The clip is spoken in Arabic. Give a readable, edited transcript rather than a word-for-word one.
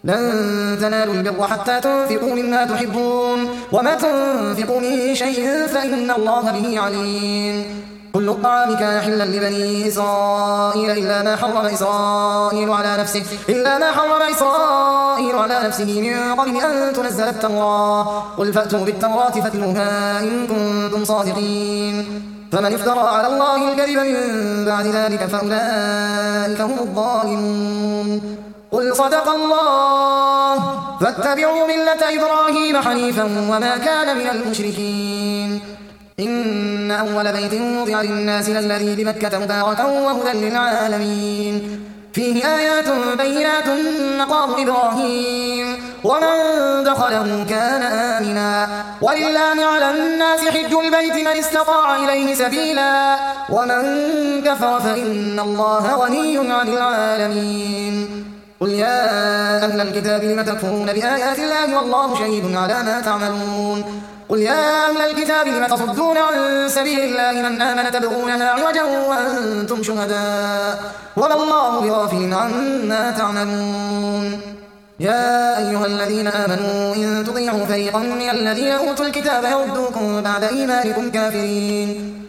لن تنالوا البر حتى تنفقوا مما تحبون وما تنفقوا من شيء فإن الله به عليم. كل الطعام كان حلا لبني إسرائيل إلا ما حرم إسرائيل على نفسه من قبل أن تنزل التوراة. قل فأتوا بالتوراة فاتلوها إن كنتم صادقين. فمن افترى على الله الكذب من بعد ذلك فأولئك هم الظالمون. قل صدق الله فاتبعوا ملة إبراهيم حنيفا وما كان من المشركين. إن أول بيت وضع للناس للذي بمكة مباركا وهدى للعالمين. فيه آيات بينات مقام إبراهيم ومن دخله كان آمنا. ولله على الناس حج البيت من استطاع إليه سبيلا ومن كفر فإن الله غني عن العالمين. قل يا أهل الكتاب لم تكفرون بآيات الله والله شهيد على ما تعملون. قل يا أهل الكتاب لم تصدون عن سبيل الله من آمن تبغونها عوجا وأنتم شهداء وما الله بغافل عما تعملون. يا أيها الذين آمنوا إن تطيعوا فريقا من الذين أوتوا الكتاب يردوكم بعد إيمانكم كافرين.